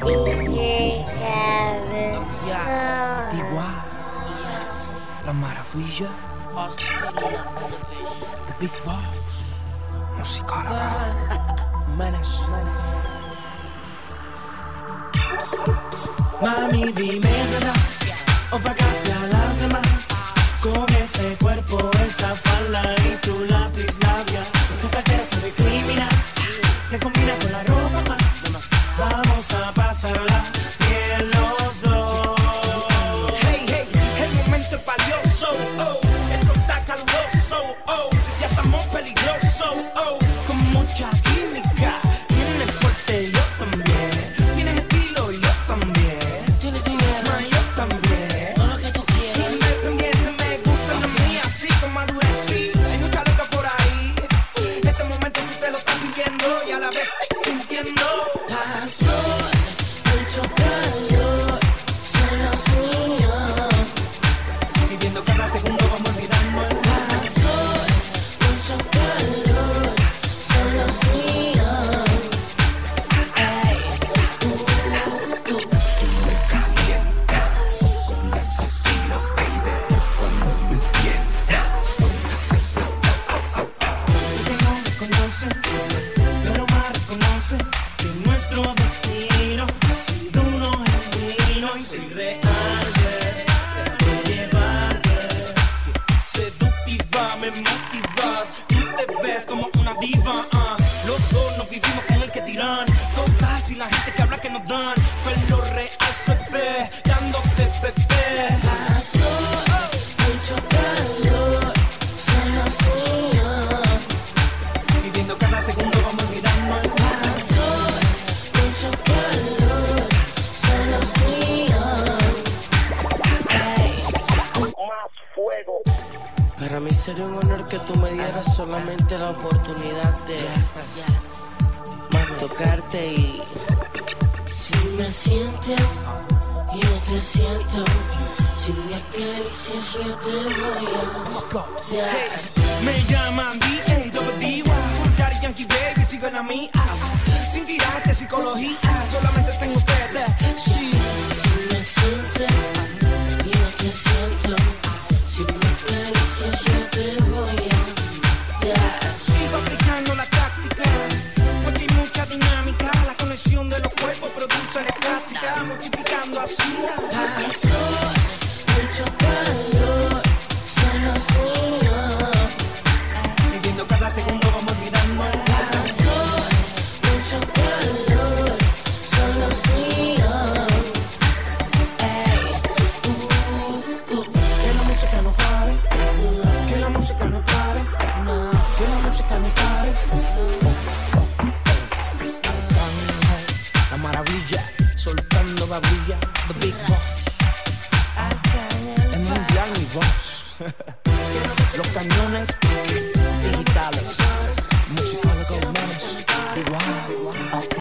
Ya, igual. La maravilla. The Big Boss. Musical. Manes. Mami, dime verdad, opacate a las demás. Con ese cuerpo, esa falda y tu lápiz labial. Tu cartera se ve criminal, te combina con la ropa más. Vamos a pasarla bien los dos. Hey, hey, el momento es valioso, oh. Esto está caluroso, oh. Ya estamos peligrosos, oh. Con mucha química, tienes fuerte, yo también. Tienes estilo, yo también. Tienes dinero, Ma, yo también. todo lo que tú quieras. Independiente, me gustan a mí así, con madurez, sí. Hay mucha loca por ahí. Este momento tú te lo estás pidiendo y a la vez sintiendo. Pasó mucho calor, son los míos. Viviendo cada segundo, vamos olvidando el Pasó mucho calor, son los míos. Ay, Me calientas con ese estilo, baby. Cuando me tientas con ese flow. Sé que no me conocen, pero más reconocen que nuestro destino ha sido uno genuino y soy real, yeah. Déjame llevarte. Seductiva, me motivas. Tú te ves como una diva, Los dos nos vivimos con el que dirán. Total, si la gente que habla que nos dan. Pero lo real se ve, dándote bebé. pasó mucho calor, son los míos. Viviendo cada segundo, vamos olvidando el Pasó mucho calor, son los míos. Ay, Para mí sería un honor que tú me dieras solamente la oportunidad de tocarte y si me sientes, yo te siento. Si me acaricias, yo te voy a dar. Me llaman D.A.W. Daddy Yankee Baby, sigo en la mía. Sin tirarte psicología, solamente tengo ustedes. Sí. Si me sientes, yo te siento. Si me acaricias, yo te voy a dar. Sigo aplicando la táctica, porque hay mucha dinámica. La conexión de los cuerpos produce la práctica, multiplicando así la Pasó mucho calor, son los míos. Viviendo cada segundo, vamos olvidando el Pasó mucho calor, son los míos. Ey, Que la música no pare, que la música no pare, no, que la música no pare. La maravilla, soltando babulla. The Big Boss. Es mundial mi voz. Los cañones digitales. Musicólogos, manes. Igual.